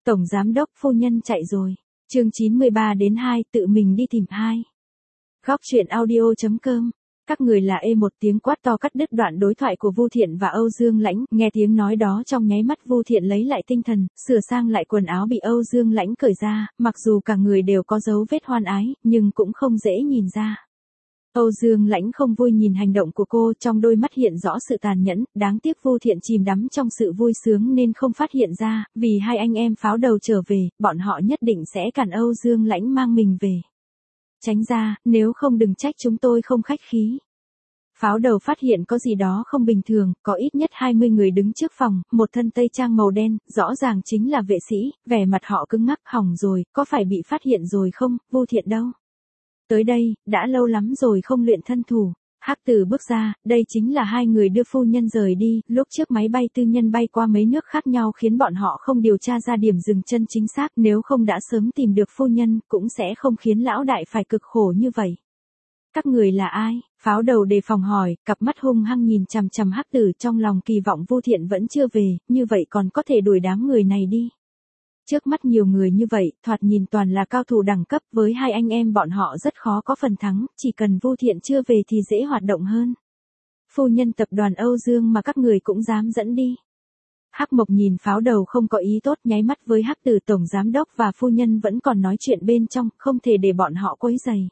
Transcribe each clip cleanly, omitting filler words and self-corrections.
Tổng giám đốc phu nhân chạy rồi. Chương 93-2 tự mình đi tìm 2. Góc truyện audio.com. Các người là một tiếng quát to cắt đứt đoạn đối thoại của Vu Thiện và Âu Dương Lãnh, nghe tiếng nói đó trong nháy mắt Vu Thiện lấy lại tinh thần, sửa sang lại quần áo bị Âu Dương Lãnh cởi ra, mặc dù cả người đều có dấu vết hoan ái, nhưng cũng không dễ nhìn ra. Âu Dương Lãnh không vui nhìn hành động của cô, trong đôi mắt hiện rõ sự tàn nhẫn, đáng tiếc Vu Thiện chìm đắm trong sự vui sướng nên không phát hiện ra, vì hai anh em pháo đầu trở về, bọn họ nhất định sẽ cản Âu Dương Lãnh mang mình về. Tránh ra, nếu không đừng trách chúng tôi không khách khí. Pháo đầu phát hiện có gì đó không bình thường, có ít nhất 20 người đứng trước phòng, một thân tây trang màu đen, rõ ràng chính là vệ sĩ, vẻ mặt họ cứng ngắc, hỏng rồi, có phải bị phát hiện rồi không, Vu Thiện đâu? Tới đây, đã lâu lắm rồi không luyện thân thủ. Hắc Tử bước ra, đây chính là hai người đưa phu nhân rời đi, lúc trước máy bay tư nhân bay qua mấy nước khác nhau khiến bọn họ không điều tra ra điểm dừng chân chính xác, nếu không đã sớm tìm được phu nhân, cũng sẽ không khiến lão đại phải cực khổ như vậy. Các người là ai? Pháo đầu đề phòng hỏi, cặp mắt hung hăng nhìn chằm chằm Hắc Tử, trong lòng kỳ vọng Vu Thiện vẫn chưa về, như vậy còn có thể đuổi đám người này đi. Trước mắt nhiều người như vậy, thoạt nhìn toàn là cao thủ đẳng cấp, với hai anh em bọn họ rất khó có phần thắng, chỉ cần Vu Thiện chưa về thì dễ hoạt động hơn. Phu nhân tập đoàn Âu Dương mà các người cũng dám dẫn đi. Hắc Mộc nhìn pháo đầu không có ý tốt, nháy mắt với Hắc Tử, tổng giám đốc và phu nhân vẫn còn nói chuyện bên trong, không thể để bọn họ quấy rầy.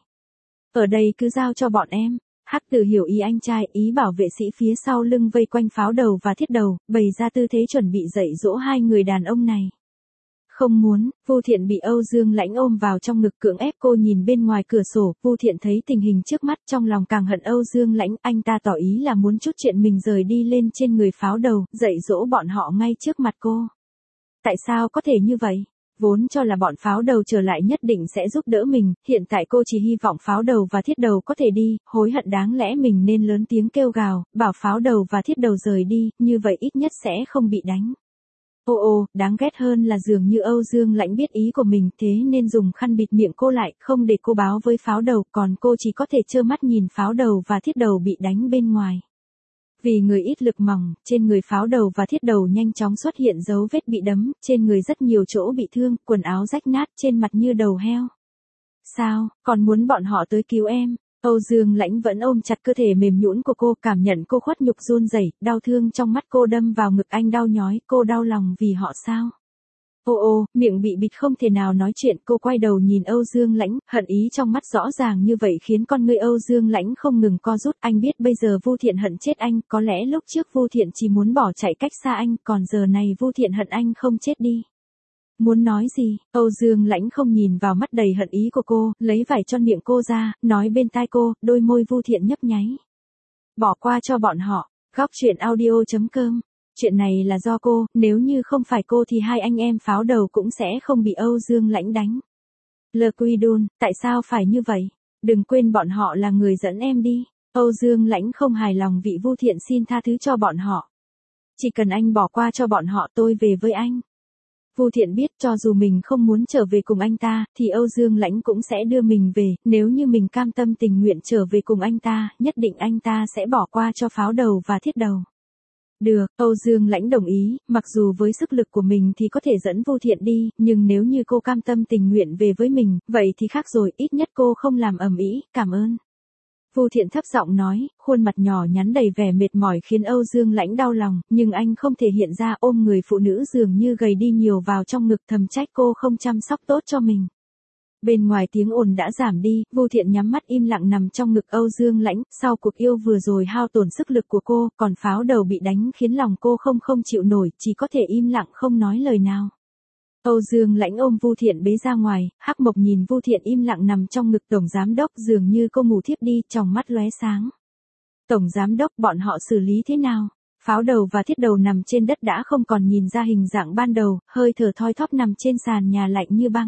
Ở đây cứ giao cho bọn em. Hắc Tử hiểu ý anh trai, ý bảo vệ sĩ phía sau lưng vây quanh pháo đầu và thiết đầu, bày ra tư thế chuẩn bị dạy dỗ hai người đàn ông này. Không muốn, Vu Thiện bị Âu Dương Lãnh ôm vào trong ngực cưỡng ép cô nhìn bên ngoài cửa sổ, Vu Thiện thấy tình hình trước mắt trong lòng càng hận Âu Dương Lãnh, anh ta tỏ ý là muốn chút chuyện mình rời đi lên trên người pháo đầu, dạy dỗ bọn họ ngay trước mặt cô. Tại sao có thể như vậy? Vốn cho là bọn pháo đầu trở lại nhất định sẽ giúp đỡ mình, hiện tại cô chỉ hy vọng pháo đầu và thiết đầu có thể đi, hối hận đáng lẽ mình nên lớn tiếng kêu gào, bảo pháo đầu và thiết đầu rời đi, như vậy ít nhất sẽ không bị đánh. Ô, đáng ghét hơn là dường như Âu Dương Lãnh biết ý của mình, thế nên dùng khăn bịt miệng cô lại, không để cô báo với pháo đầu, còn cô chỉ có thể trơ mắt nhìn pháo đầu và thiết đầu bị đánh bên ngoài. Vì người ít lực mỏng, trên người pháo đầu và thiết đầu nhanh chóng xuất hiện dấu vết bị đấm, trên người rất nhiều chỗ bị thương, quần áo rách nát, trên mặt như đầu heo. Sao, còn muốn bọn họ tới cứu em? Âu Dương Lãnh vẫn ôm chặt cơ thể mềm nhũn của cô, cảm nhận cô khuất nhục run rẩy, đau thương trong mắt cô đâm vào ngực anh đau nhói, cô đau lòng vì họ sao? Ô, miệng bị bịt không thể nào nói chuyện, cô quay đầu nhìn Âu Dương Lãnh, hận ý trong mắt rõ ràng như vậy khiến con người Âu Dương Lãnh không ngừng co rút, anh biết bây giờ Vu Thiện hận chết anh, có lẽ lúc trước Vu Thiện chỉ muốn bỏ chạy cách xa anh, còn giờ này Vu Thiện hận anh không chết đi. Muốn nói gì? Âu Dương Lãnh không nhìn vào mắt đầy hận ý của cô, lấy vải cho miệng cô ra, nói bên tai cô, đôi môi Vu Thiện nhấp nháy. Bỏ qua cho bọn họ. Góc truyện audio.com. Chuyện này là do cô, nếu như không phải cô thì hai anh em pháo đầu cũng sẽ không bị Âu Dương Lãnh đánh. Lê Quy Đôn, tại sao phải như vậy? Đừng quên bọn họ là người dẫn em đi. Âu Dương Lãnh không hài lòng vị Vu Thiện xin tha thứ cho bọn họ. Chỉ cần anh bỏ qua cho bọn họ tôi về với anh. Vu Thiện biết cho dù mình không muốn trở về cùng anh ta, thì Âu Dương Lãnh cũng sẽ đưa mình về, nếu như mình cam tâm tình nguyện trở về cùng anh ta, nhất định anh ta sẽ bỏ qua cho pháo đầu và thiết đầu. Được, Âu Dương Lãnh đồng ý, mặc dù với sức lực của mình thì có thể dẫn Vu Thiện đi, nhưng nếu như cô cam tâm tình nguyện về với mình, vậy thì khác rồi, ít nhất cô không làm ầm ĩ, cảm ơn. Vu Thiện thấp giọng nói, khuôn mặt nhỏ nhắn đầy vẻ mệt mỏi khiến Âu Dương Lãnh đau lòng, nhưng anh không thể hiện ra, ôm người phụ nữ dường như gầy đi nhiều vào trong ngực, thầm trách cô không chăm sóc tốt cho mình. Bên ngoài tiếng ồn đã giảm đi, Vu Thiện nhắm mắt im lặng nằm trong ngực Âu Dương Lãnh, sau cuộc yêu vừa rồi hao tổn sức lực của cô, còn pháo đầu bị đánh khiến lòng cô không chịu nổi, chỉ có thể im lặng không nói lời nào. Âu Dương Lãnh ôm Vu Thiện bế ra ngoài, Hắc Mộc nhìn Vu Thiện im lặng nằm trong ngực tổng giám đốc, dường như cô ngủ thiếp đi, trong mắt lóe sáng. Tổng giám đốc, bọn họ xử lý thế nào? Pháo đầu và thiết đầu nằm trên đất đã không còn nhìn ra hình dạng ban đầu, hơi thở thoi thóp nằm trên sàn nhà lạnh như băng.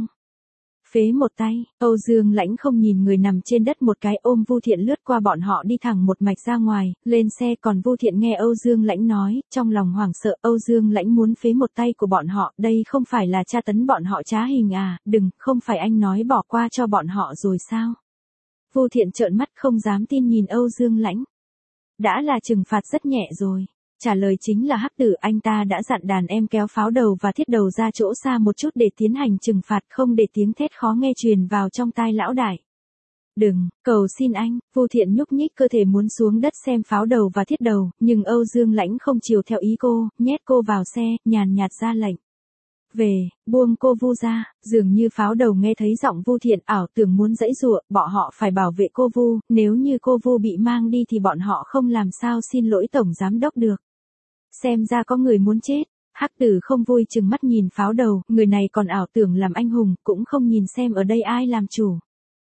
Phế một tay, Âu Dương Lãnh không nhìn người nằm trên đất một cái, ôm Vu Thiện lướt qua bọn họ đi thẳng một mạch ra ngoài, lên xe, còn Vu Thiện nghe Âu Dương Lãnh nói, trong lòng hoảng sợ, Âu Dương Lãnh muốn phế một tay của bọn họ, đây không phải là tra tấn bọn họ trá hình à, đừng, không phải anh nói bỏ qua cho bọn họ rồi sao? Vu Thiện trợn mắt không dám tin nhìn Âu Dương Lãnh. Đã là trừng phạt rất nhẹ rồi. Trả lời chính là Hắc Tử, anh ta đã dặn đàn em kéo pháo đầu và thiết đầu ra chỗ xa một chút để tiến hành trừng phạt, không để tiếng thét khó nghe truyền vào trong tai lão đại. Đừng, cầu xin anh, Vu Thiện nhúc nhích cơ thể muốn xuống đất xem pháo đầu và thiết đầu, nhưng Âu Dương Lãnh không chiều theo ý cô, nhét cô vào xe, nhàn nhạt ra lệnh. Về, buông cô Vu ra, dường như pháo đầu nghe thấy giọng Vu Thiện ảo tưởng muốn giãy giụa, bọn họ phải bảo vệ cô Vu, nếu như cô Vu bị mang đi thì bọn họ không làm sao xin lỗi tổng giám đốc được. Xem ra có người muốn chết. Hắc Tử không vui chừng mắt nhìn pháo đầu, người này còn ảo tưởng làm anh hùng, cũng không nhìn xem ở đây ai làm chủ.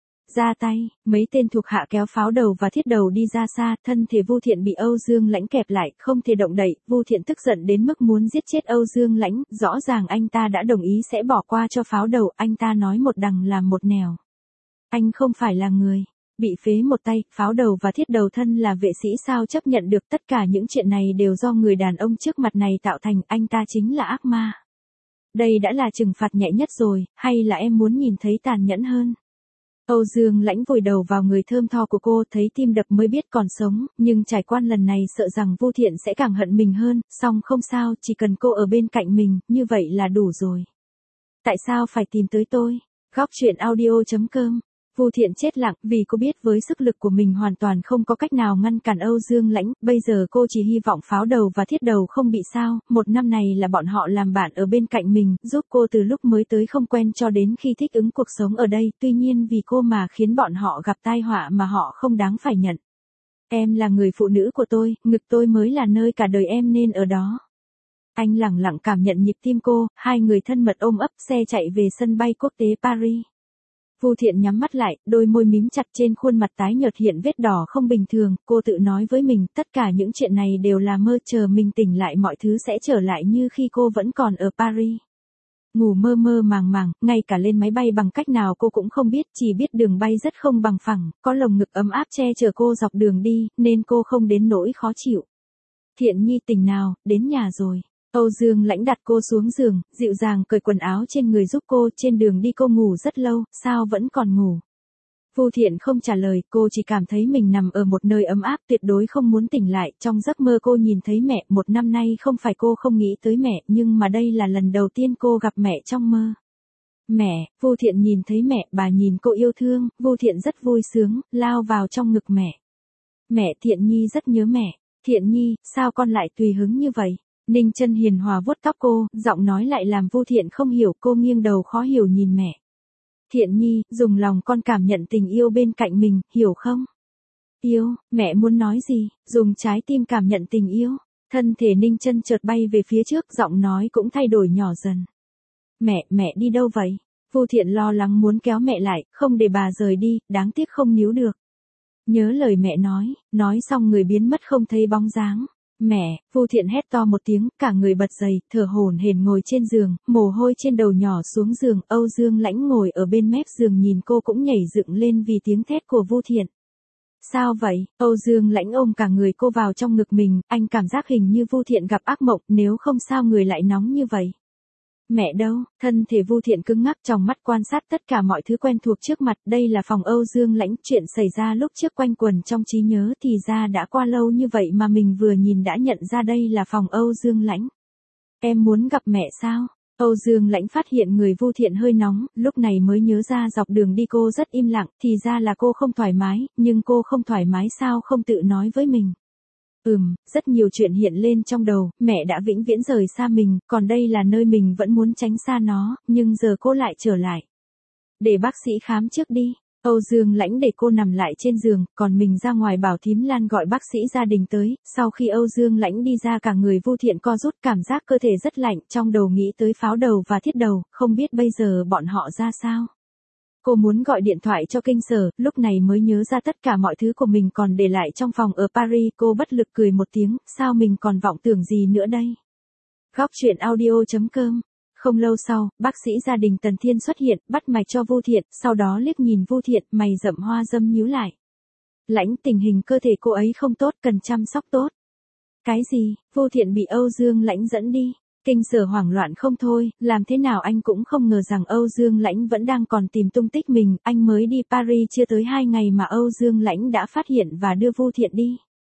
Ra tay, mấy tên thuộc hạ kéo pháo đầu và thiết đầu đi ra xa, thân thể Vu Thiện bị Âu Dương Lãnh kẹp lại, không thể động đậy, Vu Thiện tức giận đến mức muốn giết chết Âu Dương Lãnh, rõ ràng anh ta đã đồng ý sẽ bỏ qua cho pháo đầu, anh ta nói một đằng làm một nẻo. Anh không phải là người. Bị phế một tay, pháo đầu và thiết đầu thân là vệ sĩ sao chấp nhận được, tất cả những chuyện này đều do người đàn ông trước mặt này tạo thành, anh ta chính là ác ma. Đây đã là trừng phạt nhẹ nhất rồi, hay là em muốn nhìn thấy tàn nhẫn hơn? Âu Dương Lãnh vùi đầu vào người thơm tho của cô, thấy tim đập mới biết còn sống, nhưng trải qua lần này sợ rằng Vu Thiện sẽ càng hận mình hơn, song không sao, chỉ cần cô ở bên cạnh mình, như vậy là đủ rồi. Tại sao phải tìm tới tôi? Góc truyện audio.com. Vu Thiện chết lặng, vì cô biết với sức lực của mình hoàn toàn không có cách nào ngăn cản Âu Dương Lãnh, bây giờ cô chỉ hy vọng pháo đầu và thiết đầu không bị sao, một năm này là bọn họ làm bạn ở bên cạnh mình, giúp cô từ lúc mới tới không quen cho đến khi thích ứng cuộc sống ở đây, tuy nhiên vì cô mà khiến bọn họ gặp tai họa mà họ không đáng phải nhận. Em là người phụ nữ của tôi, ngực tôi mới là nơi cả đời em nên ở đó. Anh lẳng lặng cảm nhận nhịp tim cô, hai người thân mật ôm ấp, xe chạy về sân bay quốc tế Paris. Vu Thiện nhắm mắt lại, đôi môi mím chặt, trên khuôn mặt tái nhợt hiện vết đỏ không bình thường, cô tự nói với mình, tất cả những chuyện này đều là mơ, chờ mình tỉnh lại mọi thứ sẽ trở lại như khi cô vẫn còn ở Paris. Ngủ mơ mơ màng màng, ngay cả lên máy bay bằng cách nào cô cũng không biết, chỉ biết đường bay rất không bằng phẳng, có lồng ngực ấm áp che chở cô dọc đường đi, nên cô không đến nỗi khó chịu. Thiện Nhi tỉnh nào, đến nhà rồi. Âu Dương Lãnh đặt cô xuống giường, dịu dàng cởi quần áo trên người giúp cô, trên đường đi cô ngủ rất lâu, sao vẫn còn ngủ? Vu Thiện không trả lời, cô chỉ cảm thấy mình nằm ở một nơi ấm áp, tuyệt đối không muốn tỉnh lại, trong giấc mơ cô nhìn thấy mẹ, một năm nay không phải cô không nghĩ tới mẹ, nhưng mà đây là lần đầu tiên cô gặp mẹ trong mơ. Mẹ, Vu Thiện nhìn thấy mẹ, bà nhìn cô yêu thương, Vu Thiện rất vui sướng, lao vào trong ngực mẹ. Mẹ, Thiện Nhi rất nhớ mẹ. Thiện Nhi, sao con lại tùy hứng như vậy? Ninh Chân hiền hòa vuốt tóc cô, giọng nói lại làm Vu Thiện không hiểu, cô nghiêng đầu khó hiểu nhìn mẹ. Thiện Nhi, dùng lòng con cảm nhận tình yêu bên cạnh mình, hiểu không? Yêu, mẹ muốn nói gì? Dùng trái tim cảm nhận tình yêu. Thân thể Ninh Chân chợt bay về phía trước, giọng nói cũng thay đổi nhỏ dần. Mẹ đi đâu vậy? Vu Thiện lo lắng muốn kéo mẹ lại, không để bà rời đi, đáng tiếc không níu được. Nhớ lời mẹ nói xong người biến mất không thấy bóng dáng. Mẹ, Vu Thiện hét to một tiếng, cả người bật dậy, thở hổn hển ngồi trên giường, mồ hôi trên đầu nhỏ xuống giường, Âu Dương Lãnh ngồi ở bên mép giường nhìn cô cũng nhảy dựng lên vì tiếng thét của Vu Thiện. Sao vậy? Âu Dương Lãnh ôm cả người cô vào trong ngực mình, anh cảm giác hình như Vu Thiện gặp ác mộng, nếu không sao người lại nóng như vậy. Mẹ đâu? Thân thể Vu Thiện cứng ngắc, trong mắt quan sát tất cả mọi thứ quen thuộc trước mặt, đây là phòng Âu Dương Lãnh, chuyện xảy ra lúc trước quanh quẩn trong trí nhớ thì ra đã qua lâu như vậy mà mình vừa nhìn đã nhận ra đây là phòng Âu Dương Lãnh. Em muốn gặp mẹ sao? Âu Dương Lãnh phát hiện người Vu Thiện hơi nóng, lúc này mới nhớ ra dọc đường đi cô rất im lặng, thì ra là cô không thoải mái, nhưng cô không thoải mái sao không tự nói với mình. Rất nhiều chuyện hiện lên trong đầu, mẹ đã vĩnh viễn rời xa mình, còn đây là nơi mình vẫn muốn tránh xa nó, nhưng giờ cô lại trở lại. Để bác sĩ khám trước đi. Âu Dương Lãnh để cô nằm lại trên giường, còn mình ra ngoài bảo Thím Lan gọi bác sĩ gia đình tới, sau khi Âu Dương Lãnh đi ra cả người Vu Thiện co rút, cảm giác cơ thể rất lạnh, trong đầu nghĩ tới pháo đầu và thiết đầu, không biết bây giờ bọn họ ra sao. Cô muốn gọi điện thoại cho kinh sở, lúc này mới nhớ ra tất cả mọi thứ của mình còn để lại trong phòng ở Paris, cô bất lực cười một tiếng, sao mình còn vọng tưởng gì nữa đây. Góc truyện audio.com. Không lâu sau, bác sĩ gia đình Tần Thiên xuất hiện, bắt mạch cho Vu Thiện, sau đó liếc nhìn Vu Thiện, mày rậm hoa dâm nhíu lại. Lãnh, tình hình cơ thể cô ấy không tốt, cần chăm sóc tốt. Cái gì? Vu Thiện bị Âu Dương Lãnh dẫn đi. Kinh sở hoảng loạn không thôi, làm thế nào anh cũng không ngờ rằng Âu Dương Lãnh vẫn đang còn tìm tung tích mình, anh mới đi Paris chưa tới 2 ngày mà Âu Dương Lãnh đã phát hiện và đưa Vu Thiện đi.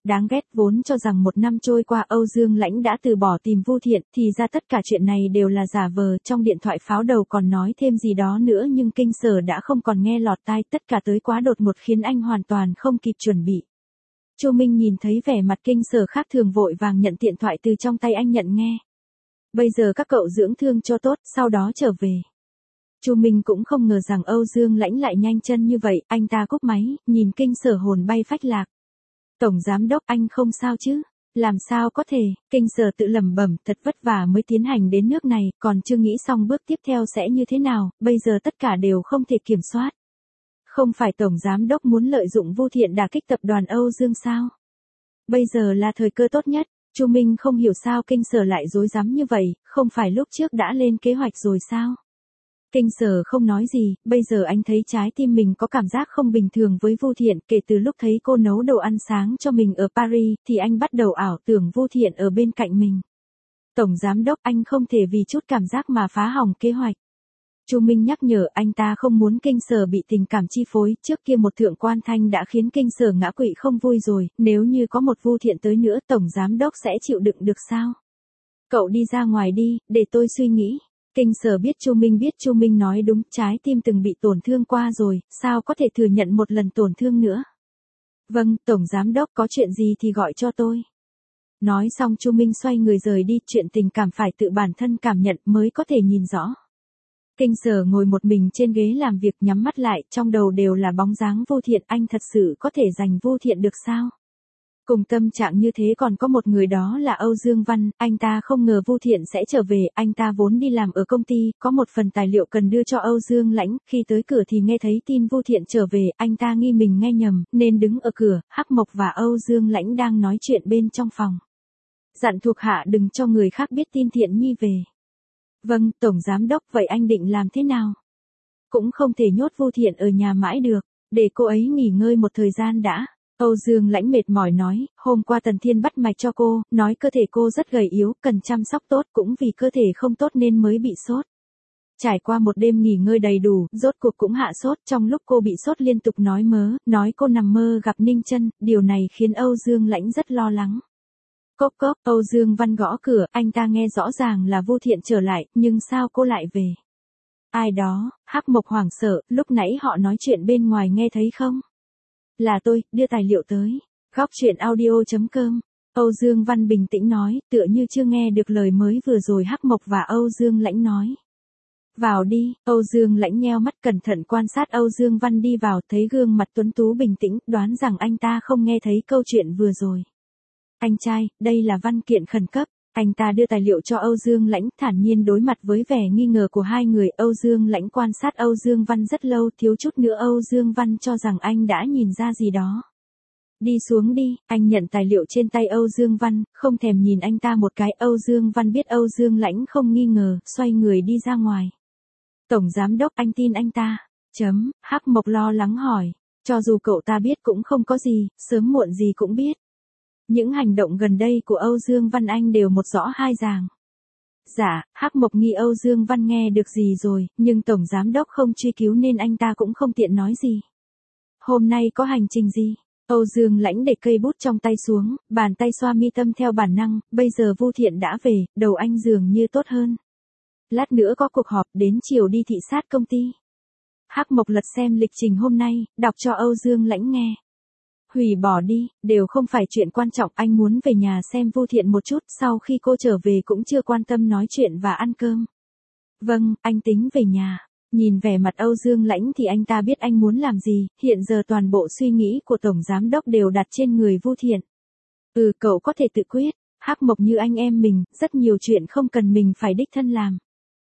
Đáng ghét, vốn cho rằng một năm trôi qua Âu Dương Lãnh đã từ bỏ tìm Vu Thiện, thì ra tất cả chuyện này đều là giả vờ, trong điện thoại pháo đầu còn nói thêm gì đó nữa nhưng Kinh Sở đã không còn nghe lọt tai, tất cả tới quá đột ngột khiến anh hoàn toàn không kịp chuẩn bị. Chu Minh nhìn thấy vẻ mặt Kinh Sở khác thường vội vàng nhận điện thoại từ trong tay anh nhận nghe. Bây giờ các cậu dưỡng thương cho tốt, sau đó trở về. Chu Minh cũng không ngờ rằng Âu Dương Lãnh lại nhanh chân như vậy, anh ta cúp máy, nhìn Kinh Sở hồn bay phách lạc. Tổng giám đốc, anh không sao chứ? Làm sao có thể? Kinh Sở tự lẩm bẩm, thật vất vả mới tiến hành đến nước này, còn chưa nghĩ xong bước tiếp theo sẽ như thế nào, bây giờ tất cả đều không thể kiểm soát. Không phải tổng giám đốc muốn lợi dụng Vu Thiện đả kích tập đoàn Âu Dương sao? Bây giờ là thời cơ tốt nhất. Chu Minh không hiểu sao Kinh Sở lại rối rắm như vậy, không phải lúc trước đã lên kế hoạch rồi sao? Kinh Sở không nói gì, bây giờ anh thấy trái tim mình có cảm giác không bình thường với Vu Thiện, kể từ lúc thấy cô nấu đồ ăn sáng cho mình ở Paris, thì anh bắt đầu ảo tưởng Vu Thiện ở bên cạnh mình. Tổng giám đốc, anh không thể vì chút cảm giác mà phá hỏng kế hoạch. Chu Minh nhắc nhở anh ta không muốn Kinh Sở bị tình cảm chi phối, trước kia một thượng quan thanh đã khiến Kinh Sở ngã quỵ không vui rồi, nếu như có một Vu Thiện tới nữa tổng giám đốc sẽ chịu đựng được sao? Cậu đi ra ngoài đi, để tôi suy nghĩ. Kinh Sở biết Chu Minh nói đúng, trái tim từng bị tổn thương qua rồi, sao có thể thừa nhận một lần tổn thương nữa. Vâng, tổng giám đốc, có chuyện gì thì gọi cho tôi. Nói xong Chu Minh xoay người rời đi, chuyện tình cảm phải tự bản thân cảm nhận mới có thể nhìn rõ. Kinh Sở ngồi một mình trên ghế làm việc nhắm mắt lại, trong đầu đều là bóng dáng Vu Thiện, anh thật sự có thể giành Vu Thiện được sao? Cùng tâm trạng như thế còn có một người đó là Âu Dương Văn, anh ta không ngờ Vu Thiện sẽ trở về, anh ta vốn đi làm ở công ty, có một phần tài liệu cần đưa cho Âu Dương Lãnh, khi tới cửa thì nghe thấy tin Vu Thiện trở về, anh ta nghi mình nghe nhầm, nên đứng ở cửa, Hắc Mộc và Âu Dương Lãnh đang nói chuyện bên trong phòng. Dặn thuộc hạ đừng cho người khác biết tin Thiện Nhi về. Vâng, tổng giám đốc, vậy anh định làm thế nào? Cũng không thể nhốt Vu Thiện ở nhà mãi được, để cô ấy nghỉ ngơi một thời gian đã. Âu Dương Lãnh mệt mỏi nói, hôm qua Tần Thiên bắt mạch cho cô, nói cơ thể cô rất gầy yếu, cần chăm sóc tốt, cũng vì cơ thể không tốt nên mới bị sốt. Trải qua một đêm nghỉ ngơi đầy đủ, rốt cuộc cũng hạ sốt, trong lúc cô bị sốt liên tục nói mớ, nói cô nằm mơ gặp Ninh Chân, điều này khiến Âu Dương Lãnh rất lo lắng. Cốc cốc, Âu Dương Văn gõ cửa, anh ta nghe rõ ràng là Vu Thiện trở lại, nhưng sao cô lại về? Ai đó? Hắc Mộc hoảng sợ, lúc nãy họ nói chuyện bên ngoài nghe thấy không? Là tôi, đưa tài liệu tới. Góc truyện audio.com. Âu Dương Văn bình tĩnh nói, tựa như chưa nghe được lời mới vừa rồi Hắc Mộc và Âu Dương Lãnh nói. Vào đi, Âu Dương Lãnh nheo mắt cẩn thận quan sát Âu Dương Văn đi vào, thấy gương mặt tuấn tú bình tĩnh, đoán rằng anh ta không nghe thấy câu chuyện vừa rồi. Anh trai, đây là văn kiện khẩn cấp. Anh ta đưa tài liệu cho Âu Dương Lãnh, thản nhiên đối mặt với vẻ nghi ngờ của hai người. Âu Dương Lãnh quan sát Âu Dương Văn rất lâu, thiếu chút nữa Âu Dương Văn cho rằng anh đã nhìn ra gì đó. Đi xuống đi, anh nhận tài liệu trên tay Âu Dương Văn, không thèm nhìn anh ta một cái. Âu Dương Văn biết Âu Dương Lãnh không nghi ngờ, xoay người đi ra ngoài. Tổng giám đốc, anh tin anh ta? Hắc Mộc lo lắng hỏi. Cho dù cậu ta biết cũng không có gì, sớm muộn gì cũng biết. Những hành động gần đây của Âu Dương Văn anh đều một rõ hai ràng. Dạ, Hắc Mộc nghi Âu Dương Văn nghe được gì rồi, nhưng Tổng Giám đốc không truy cứu nên anh ta cũng không tiện nói gì. Hôm nay có hành trình gì? Âu Dương Lãnh để cây bút trong tay xuống, bàn tay xoa mi tâm theo bản năng, bây giờ Vu Thiện đã về, đầu anh dường như tốt hơn. Lát nữa có cuộc họp, đến chiều đi thị sát công ty. Hắc Mộc lật xem lịch trình hôm nay, đọc cho Âu Dương Lãnh nghe. Hủy bỏ đi, đều không phải chuyện quan trọng, anh muốn về nhà xem Vu Thiện một chút, sau khi cô trở về cũng chưa quan tâm nói chuyện và ăn cơm. Vâng, anh tính về nhà. Nhìn vẻ mặt Âu Dương Lãnh thì anh ta biết anh muốn làm gì, hiện giờ toàn bộ suy nghĩ của Tổng Giám đốc đều đặt trên người Vu Thiện. Cậu có thể tự quyết, Hắc Mộc như anh em mình, rất nhiều chuyện không cần mình phải đích thân làm.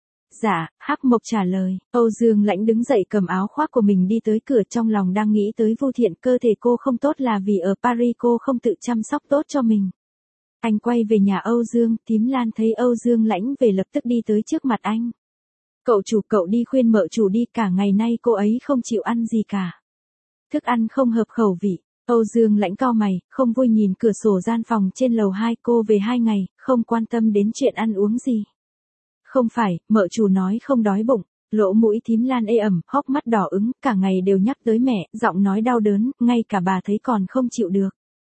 Dạ, Hắc Mộc trả lời. Âu Dương Lãnh đứng dậy cầm áo khoác của mình đi tới cửa, trong lòng đang nghĩ tới Vu Thiện, cơ thể cô không tốt là vì ở Paris cô không tự chăm sóc tốt cho mình. Anh quay về nhà Âu Dương, Tím Lan thấy Âu Dương Lãnh về lập tức đi tới trước mặt anh. Cậu chủ, cậu đi khuyên mợ chủ đi, cả ngày nay cô ấy không chịu ăn gì cả. Thức ăn không hợp khẩu vị. Âu Dương Lãnh cau mày, không vui nhìn cửa sổ gian phòng trên lầu 2, cô về 2 ngày, không quan tâm đến chuyện ăn uống gì. Không phải, mợ chủ nói không đói bụng. Lỗ mũi Thím Lan ê ẩm, hốc mắt đỏ ứng, cả ngày đều nhắc tới mẹ, giọng nói đau đớn, ngay cả bà thấy còn không chịu được.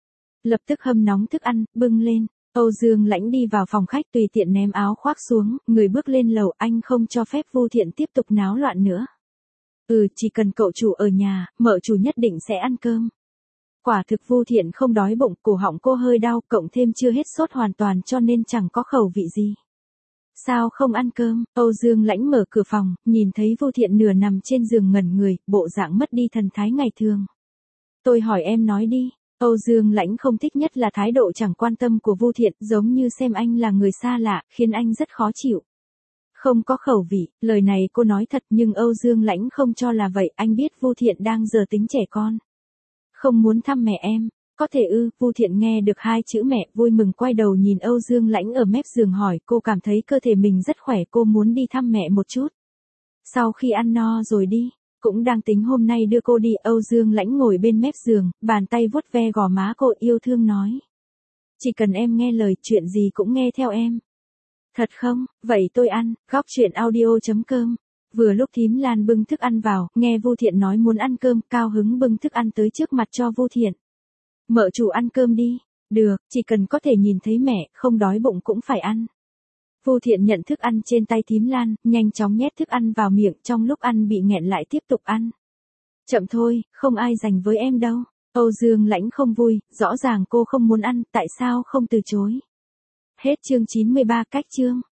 Lập tức hâm nóng thức ăn, bưng lên. Âu Dương Lãnh đi vào phòng khách tùy tiện ném áo khoác xuống, người bước lên lầu, anh không cho phép Vu Thiện tiếp tục náo loạn nữa. Chỉ cần cậu chủ ở nhà, mợ chủ nhất định sẽ ăn cơm. Quả thực Vu Thiện không đói bụng, cổ họng cô hơi đau, cộng thêm chưa hết sốt hoàn toàn cho nên chẳng có khẩu vị gì. Sao không ăn cơm? Âu Dương Lãnh mở cửa phòng, nhìn thấy Vu Thiện nửa nằm trên giường ngẩn người, bộ dạng mất đi thần thái ngày thường. Tôi hỏi em nói đi. Âu Dương Lãnh không thích nhất là thái độ chẳng quan tâm của Vu Thiện, giống như xem anh là người xa lạ, khiến anh rất khó chịu. Không có khẩu vị, lời này cô nói thật nhưng Âu Dương Lãnh không cho là vậy, anh biết Vu Thiện đang giờ tính trẻ con. Không muốn thăm mẹ em, có thể Vu Thiện nghe được hai chữ mẹ, vui mừng quay đầu nhìn Âu Dương Lãnh ở mép giường hỏi, cô cảm thấy cơ thể mình rất khỏe, cô muốn đi thăm mẹ một chút. Sau khi ăn no rồi đi. Cũng đang tính hôm nay đưa cô đi, Âu Dương Lãnh ngồi bên mép giường, bàn tay vuốt ve gò má cô yêu thương nói. Chỉ cần em nghe lời, chuyện gì cũng nghe theo em. Thật không? Vậy tôi ăn. Góc chuyện audio.com. Vừa lúc Thím Lan bưng thức ăn vào, nghe Vu Thiện nói muốn ăn cơm, cao hứng bưng thức ăn tới trước mặt cho Vu Thiện. Mợ chủ ăn cơm đi. Được, chỉ cần có thể nhìn thấy mẹ, không đói bụng cũng phải ăn. Vu Thiện nhận thức ăn trên tay Thím Lan, nhanh chóng nhét thức ăn vào miệng, trong lúc ăn bị nghẹn lại tiếp tục ăn. Chậm thôi, không ai giành với em đâu. Âu Dương Lãnh không vui, rõ ràng cô không muốn ăn, tại sao không từ chối. Hết chương 93 cách chương.